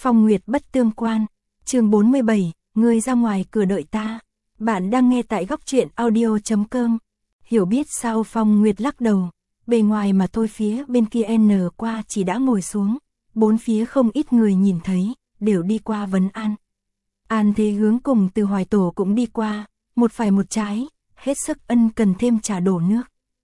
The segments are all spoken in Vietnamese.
Phong Nguyệt bất tương quan. Chương 47, ngươi ra ngoài cửa đợi ta. Bạn đang nghe tại góc truyện audio.com. Hiểu biết sao? Phong Nguyệt lắc đầu. Bề ngoài mà thôi, phía bên kia N qua chỉ đã ngồi xuống. Bốn phía không ít người nhìn thấy, đều đi qua vấn an. An Thế Hướng cùng Từ Hoài Tổ cũng đi qua, một phải một trái, hết sức ân cần thêm trà đổ nước.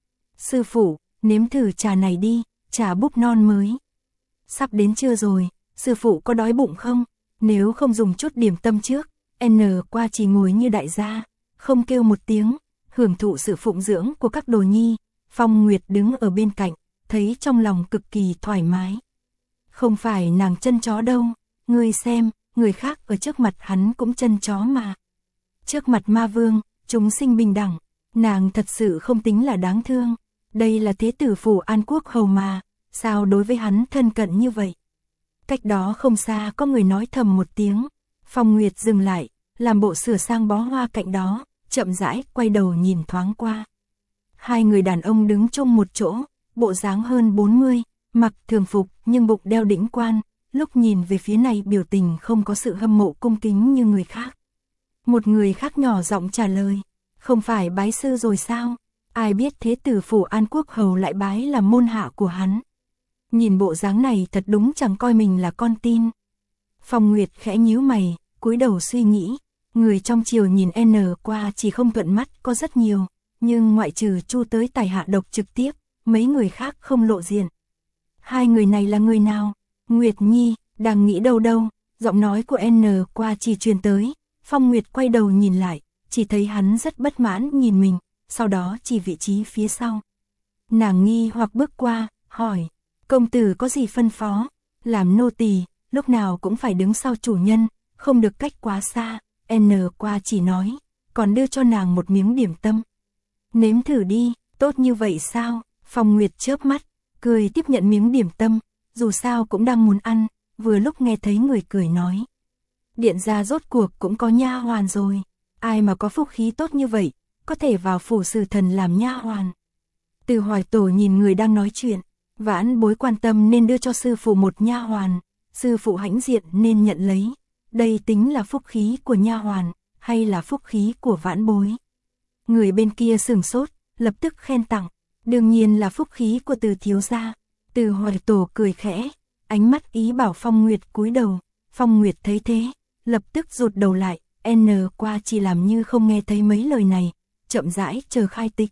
Sư phụ, nếm thử trà này đi, trà búp non mới. Sắp đến trưa rồi, sư phụ có đói bụng không? Nếu không dùng chút điểm tâm trước. N qua chỉ ngồi như đại gia, không kêu một tiếng, hưởng thụ sự phụng dưỡng của các đồ nhi. Phong Nguyệt đứng ở bên cạnh, thấy trong lòng cực kỳ thoải mái. Không phải nàng chân chó đâu, ngươi xem, người khác ở trước mặt hắn cũng chân chó mà. Trước mặt ma vương, chúng sinh bình đẳng, nàng thật sự không tính là đáng thương. Đây là thế tử phủ An Quốc hầu mà, sao đối với hắn thân cận như vậy? Cách đó không xa có người nói thầm một tiếng. Phong Nguyệt dừng lại, làm bộ sửa sang bó hoa cạnh đó, chậm rãi quay đầu nhìn thoáng qua. Hai người đàn ông đứng chung một chỗ, bộ dáng hơn 40, mặc thường phục nhưng bụng đeo đỉnh quan, lúc nhìn về phía này biểu tình không có sự hâm mộ cung kính như người khác. Một người khác nhỏ giọng trả lời, không phải bái sư rồi sao? Ai biết thế tử phủ An Quốc hầu lại bái là môn hạ của hắn. Nhìn bộ dáng này thật đúng chẳng coi mình là con tin. Phong Nguyệt khẽ nhíu mày, cúi đầu suy nghĩ. Người trong triều nhìn N qua chỉ không thuận mắt có rất nhiều, nhưng ngoại trừ Chu tới tài hạ độc trực tiếp, mấy người khác không lộ diện. Hai người này là người nào? Nguyệt Nhi, đang nghĩ đâu đâu, giọng nói của N qua chỉ truyền tới. Phong Nguyệt quay đầu nhìn lại, chỉ thấy hắn rất bất mãn nhìn mình, sau đó chỉ vị trí phía sau. Nàng nghi hoặc bước qua, hỏi, công tử có gì phân phó? Làm nô tỳ, lúc nào cũng phải đứng sau chủ nhân, không được cách quá xa. N qua chỉ nói, còn đưa cho nàng một miếng điểm tâm. Nếm thử đi, tốt như vậy sao? Phong Nguyệt chớp mắt, cười tiếp nhận miếng điểm tâm, dù sao cũng đang muốn ăn, vừa lúc nghe thấy người cười nói. Điện gia rốt cuộc cũng có nha hoàn rồi, ai mà có phúc khí tốt như vậy, có thể vào phủ sử thần làm nha hoàn. Từ Hoài Tổ nhìn người đang nói chuyện, vãn bối quan tâm nên đưa cho sư phụ một nha hoàn, sư phụ hãnh diện nên nhận lấy. Đây tính là phúc khí của nha hoàn, hay là phúc khí của vãn bối? Người bên kia sửng sốt, lập tức khen tặng, đương nhiên là phúc khí của Từ thiếu gia. Từ Hoài Tổ cười khẽ, ánh mắt ý bảo Phong Nguyệt cúi đầu. Phong Nguyệt thấy thế, lập tức rụt đầu lại. N qua chỉ làm như không nghe thấy mấy lời này, chậm rãi chờ khai tịch.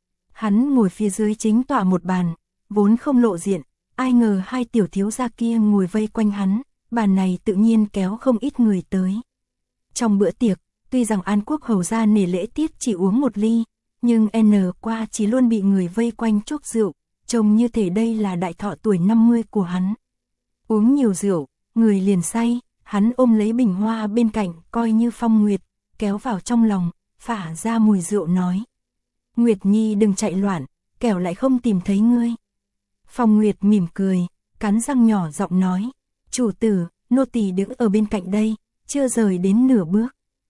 Hắn ngồi phía dưới chính tọa một bàn, vốn không lộ diện, ai ngờ hai tiểu thiếu gia kia ngồi vây quanh hắn, bàn này tự nhiên kéo không ít người tới. Trong bữa tiệc, tuy rằng An Quốc hầu gia nể lễ tiết chỉ uống một ly, nhưng N qua chỉ luôn bị người vây quanh chúc rượu, trông như thể đây là đại thọ tuổi 50 của hắn. Uống nhiều rượu, người liền say, hắn ôm lấy bình hoa bên cạnh coi như Phong Nguyệt, kéo vào trong lòng, phả ra mùi rượu nói. Nguyệt Nhi đừng chạy loạn, kẻo lại không tìm thấy ngươi. Phong Nguyệt mỉm cười, cắn răng nhỏ giọng nói. Chủ tử, nô tỳ đứng ở bên cạnh đây, chưa rời đến nửa bước.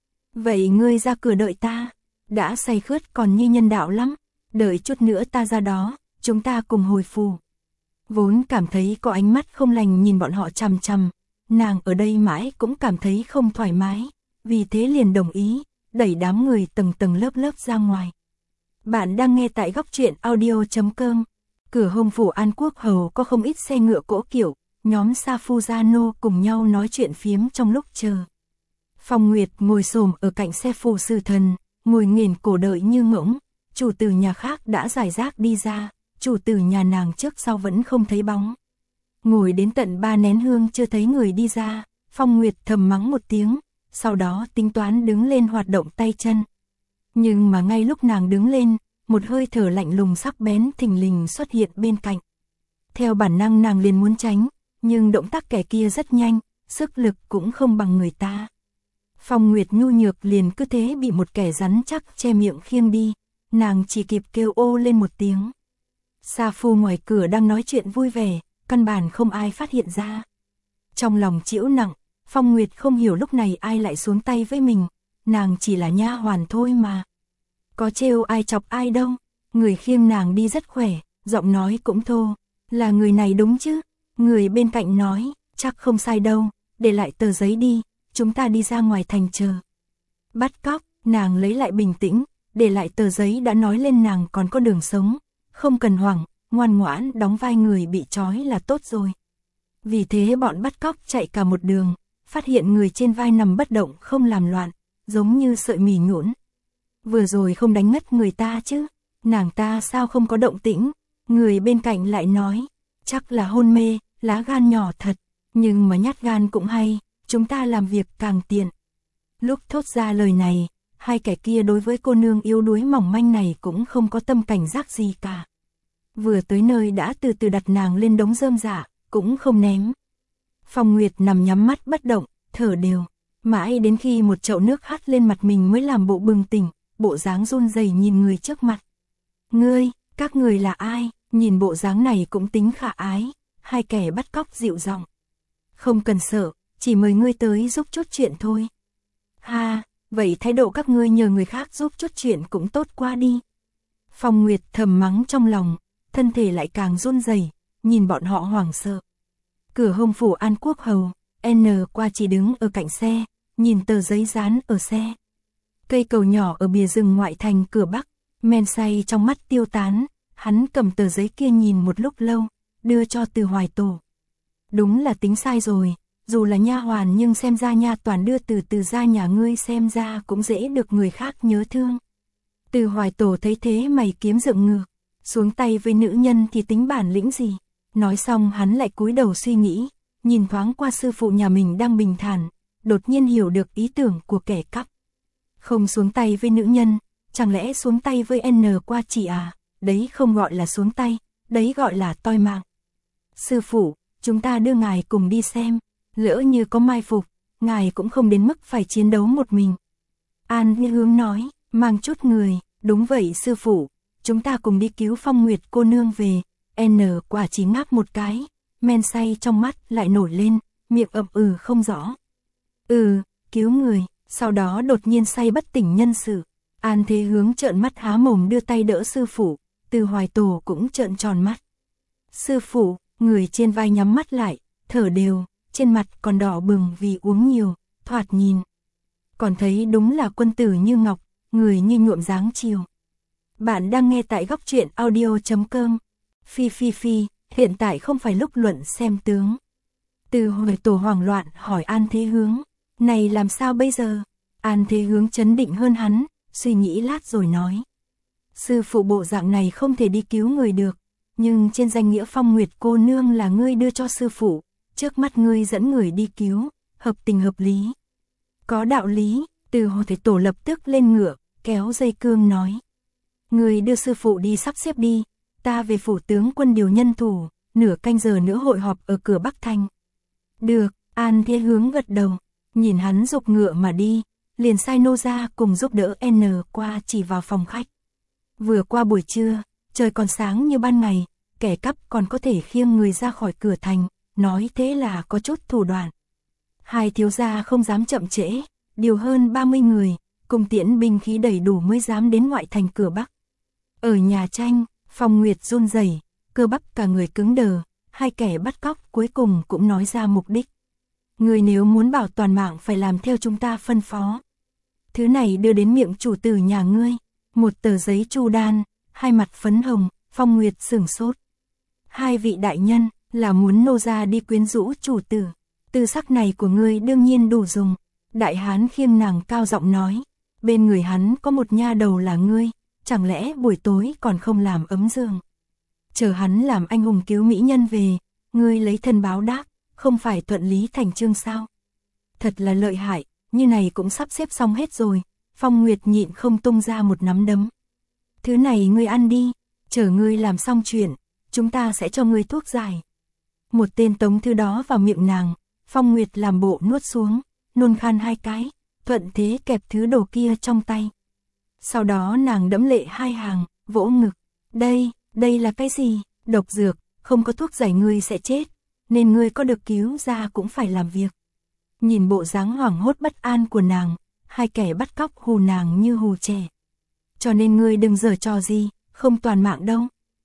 Vậy ngươi ra cửa đợi ta, đã say khướt còn như nhân đạo lắm, đợi chút nữa ta ra đó, chúng ta cùng hồi phù. Vốn cảm thấy có ánh mắt không lành nhìn bọn họ chằm chằm, nàng ở đây mãi cũng cảm thấy không thoải mái, vì thế liền đồng ý, đẩy đám người tầng tầng lớp lớp ra ngoài. Bạn đang nghe tại góc truyện audio.com. Cửa hông phủ An Quốc hầu có không ít xe ngựa cỗ kiệu, nhóm sa phu gia nô cùng nhau nói chuyện phiếm trong lúc chờ. Phong Nguyệt ngồi xổm ở cạnh xe phủ sử thần, ngồi nghển cổ đợi như ngỗng. Chủ tử nhà khác đã giải rác đi ra, chủ tử nhà nàng trước sau vẫn không thấy bóng. Ngồi đến tận 3 nén hương chưa thấy người đi ra, Phong Nguyệt thầm mắng một tiếng, sau đó tính toán đứng lên hoạt động tay chân. Nhưng mà ngay lúc nàng đứng lên, một hơi thở lạnh lùng sắc bén thình lình xuất hiện bên cạnh. Theo bản năng nàng liền muốn tránh, nhưng động tác kẻ kia rất nhanh, sức lực cũng không bằng người ta. Phong Nguyệt nhu nhược liền cứ thế bị một kẻ rắn chắc che miệng khiêng đi, nàng chỉ kịp kêu ô lên một tiếng. Sa phu ngoài cửa đang nói chuyện vui vẻ, căn bản không ai phát hiện ra. Trong lòng chịu nặng, Phong Nguyệt không hiểu lúc này ai lại xuống tay với mình, nàng chỉ là nha hoàn thôi mà. Có trêu ai chọc ai đâu, người khiêng nàng đi rất khỏe, giọng nói cũng thô, là người này đúng chứ? Người bên cạnh nói, chắc không sai đâu, để lại tờ giấy đi, chúng ta đi ra ngoài thành chờ. Bắt cóc, nàng lấy lại bình tĩnh, để lại tờ giấy đã nói lên nàng còn có đường sống, không cần hoảng, ngoan ngoãn đóng vai người bị trói là tốt rồi. Vì thế bọn bắt cóc chạy cả một đường, phát hiện người trên vai nằm bất động không làm loạn, giống như sợi mì nhũn. Vừa rồi không đánh ngất người ta chứ, nàng ta sao không có động tĩnh, người bên cạnh lại nói, chắc là hôn mê, lá gan nhỏ thật, nhưng mà nhát gan cũng hay, chúng ta làm việc càng tiện. Lúc thốt ra lời này, hai kẻ kia đối với cô nương yếu đuối mỏng manh này cũng không có tâm cảnh giác gì cả. Vừa tới nơi đã từ từ đặt nàng lên đống rơm rạ, cũng không ném. Phong Nguyệt nằm nhắm mắt bất động, thở đều, mãi đến khi một chậu nước hắt lên mặt mình mới làm bộ bừng tỉnh, bộ dáng run rẩy nhìn người trước mặt. Các người là ai? Nhìn bộ dáng này cũng tính khả ái, hai kẻ bắt cóc dịu giọng. Không cần sợ, chỉ mời ngươi tới giúp chút chuyện thôi. Ha, vậy thái độ các ngươi nhờ người khác giúp chút chuyện cũng tốt quá đi. Phong Nguyệt thầm mắng trong lòng, thân thể lại càng run rẩy, nhìn bọn họ hoảng sợ. Cửa hông phủ An Quốc Hầu, N qua chỉ đứng ở cạnh xe, nhìn tờ giấy dán ở xe. Cây cầu nhỏ ở bìa rừng ngoại thành cửa Bắc, men say trong mắt tiêu tán, hắn cầm tờ giấy kia nhìn một lúc lâu, đưa cho Từ Hoài Tổ. Đúng là tính sai rồi, dù là nha hoàn nhưng xem ra nha toàn đưa từ ra nhà ngươi xem ra cũng dễ được người khác nhớ thương. Từ Hoài Tổ thấy thế mày kiếm dựng ngược, xuống tay với nữ nhân thì tính bản lĩnh gì. Nói xong hắn lại cúi đầu suy nghĩ, nhìn thoáng qua sư phụ nhà mình đang bình thản, đột nhiên hiểu được ý tưởng của kẻ cắp. Không xuống tay với nữ nhân, chẳng lẽ xuống tay với N qua chỉ à, đấy không gọi là xuống tay, đấy gọi là toi mạng. Sư phụ, chúng ta đưa ngài cùng đi xem, lỡ như có mai phục, ngài cũng không đến mức phải chiến đấu một mình. An Hướng nói, mang chút người, đúng vậy sư phụ, chúng ta cùng đi cứu Phong Nguyệt cô nương về. N quả chỉ ngáp một cái, men say trong mắt lại nổi lên, miệng ậm không rõ. Cứu người, sau đó đột nhiên say bất tỉnh nhân sự. An Thế Hướng trợn mắt há mồm đưa tay đỡ sư phụ, Từ Hoài Tổ cũng trợn tròn mắt. Sư phụ, người trên vai nhắm mắt lại, thở đều, trên mặt còn đỏ bừng vì uống nhiều, thoạt nhìn. Còn thấy đúng là quân tử như ngọc, người như nhuộm dáng chiều. Bạn đang nghe tại góc truyện audio.com. Phi, hiện tại không phải lúc luận xem tướng. Từ Hoài Tổ hoảng loạn hỏi An Thế Hướng, này làm sao bây giờ? An Thế Hướng trấn định hơn hắn, suy nghĩ lát rồi nói. Sư phụ bộ dạng này không thể đi cứu người được, nhưng trên danh nghĩa Phong Nguyệt cô nương là ngươi đưa cho sư phụ, trước mắt ngươi dẫn người đi cứu, hợp tình hợp lý. Có đạo lý, Từ Hoài Tổ lập tức lên ngựa, kéo dây cương nói. Ngươi đưa sư phụ đi sắp xếp đi. Ta về phủ tướng quân điều nhân thủ, nửa canh giờ nữa hội họp ở cửa Bắc Thành. Được, An Thế Hướng gật đầu, nhìn hắn dục ngựa mà đi, liền sai nô ra cùng giúp đỡ N qua chỉ vào phòng khách. Vừa qua buổi trưa, trời còn sáng như ban ngày, kẻ cắp còn có thể khiêng người ra khỏi cửa thành, nói thế là có chút thủ đoạn. Hai thiếu gia không dám chậm trễ, điều hơn 30 người, cùng tiễn binh khí đầy đủ mới dám đến ngoại thành cửa Bắc. Ở nhà tranh, Phong Nguyệt run rẩy, cơ bắp cả người cứng đờ, hai kẻ bắt cóc cuối cùng cũng nói ra mục đích. Người nếu muốn bảo toàn mạng phải làm theo chúng ta phân phó. Thứ này đưa đến miệng chủ tử nhà ngươi, một tờ giấy chu đan, hai mặt phấn hồng, Phong Nguyệt sửng sốt. Hai vị đại nhân, là muốn nô ra đi quyến rũ chủ tử, tư sắc này của ngươi đương nhiên đủ dùng. Đại hán khiêng nàng cao giọng nói, bên người hắn có một nha đầu là ngươi. Chẳng lẽ buổi tối còn không làm ấm giường? Chờ hắn làm anh hùng cứu mỹ nhân về, ngươi lấy thân báo đáp, không phải thuận lý thành chương sao? Thật là lợi hại, như này cũng sắp xếp xong hết rồi. Phong Nguyệt nhịn không tung ra một nắm đấm. Thứ này ngươi ăn đi, chờ ngươi làm xong chuyện, chúng ta sẽ cho ngươi thuốc giải. Một tên tống thứ đó vào miệng nàng, Phong Nguyệt làm bộ nuốt xuống, nôn khan hai cái, thuận thế kẹp thứ đồ kia trong tay. Sau đó nàng đẫm lệ hai hàng, vỗ ngực. Đây là cái gì? Độc dược, không có thuốc giải ngươi sẽ chết, nên ngươi có được cứu ra cũng phải làm việc. Nhìn bộ dáng hoảng hốt bất an của nàng, hai kẻ bắt cóc hù nàng như hù trẻ. Cho nên ngươi đừng giở trò gì, không toàn mạng đâu.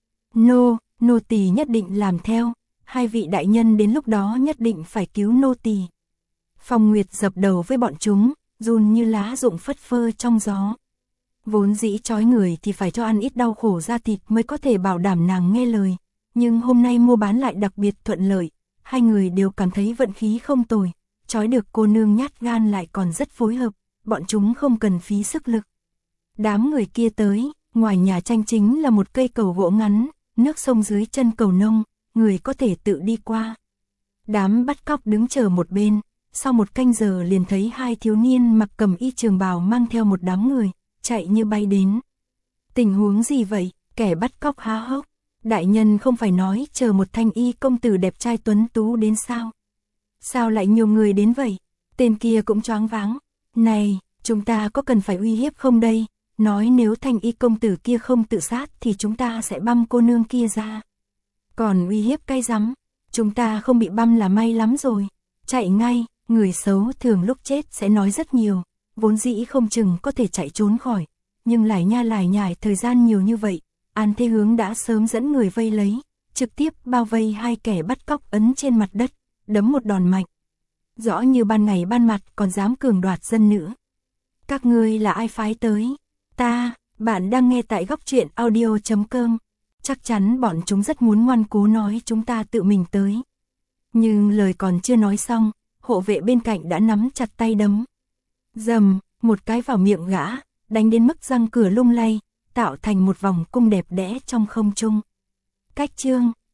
Nô tỳ nhất định làm theo, hai vị đại nhân đến lúc đó nhất định phải cứu nô tỳ. Phong Nguyệt dập đầu với bọn chúng, run như lá rụng phất phơ trong gió. Vốn dĩ trói người thì phải cho ăn ít đau khổ ra thịt mới có thể bảo đảm nàng nghe lời. Nhưng hôm nay mua bán lại đặc biệt thuận lợi, hai người đều cảm thấy vận khí không tồi. Trói được cô nương nhát gan lại còn rất phối hợp, bọn chúng không cần phí sức lực. Đám người kia tới, ngoài nhà tranh chính là một cây cầu gỗ ngắn, nước sông dưới chân cầu nông, người có thể tự đi qua. Đám bắt cóc đứng chờ một bên, sau một canh giờ liền thấy hai thiếu niên mặc cẩm y trường bào mang theo một đám người, chạy như bay đến. Tình huống gì vậy? Kẻ bắt cóc há hốc. Đại nhân không phải nói chờ một thanh y công tử đẹp trai tuấn tú đến sao? Sao lại nhiều người đến vậy? Tên kia cũng choáng váng. Này, chúng ta có cần phải uy hiếp không đây? Nói nếu thanh y công tử kia không tự sát thì chúng ta sẽ băm cô nương kia ra. Còn uy hiếp cái rắm, chúng ta không bị băm là may lắm rồi. Chạy ngay, người xấu thường lúc chết sẽ nói rất nhiều, vốn dĩ không chừng có thể chạy trốn khỏi. Nhưng lải nha lải nhải thời gian nhiều như vậy, An Thế Hướng đã sớm dẫn người vây lấy, trực tiếp bao vây hai kẻ bắt cóc ấn trên mặt đất, đấm một đòn mạnh. Rõ như ban ngày ban mặt còn dám cường đoạt dân nữ. Các ngươi là ai phái tới? Ta, bạn đang nghe tại góc truyện audio.com. Chắc chắn bọn chúng rất muốn ngoan cố nói chúng ta tự mình tới. Nhưng lời còn chưa nói xong, hộ vệ bên cạnh đã nắm chặt tay đấm. Dầm, một cái vào miệng gã, đánh đến mức răng cửa lung lay, tạo thành một vòng cung đẹp đẽ trong không trung. Cách chương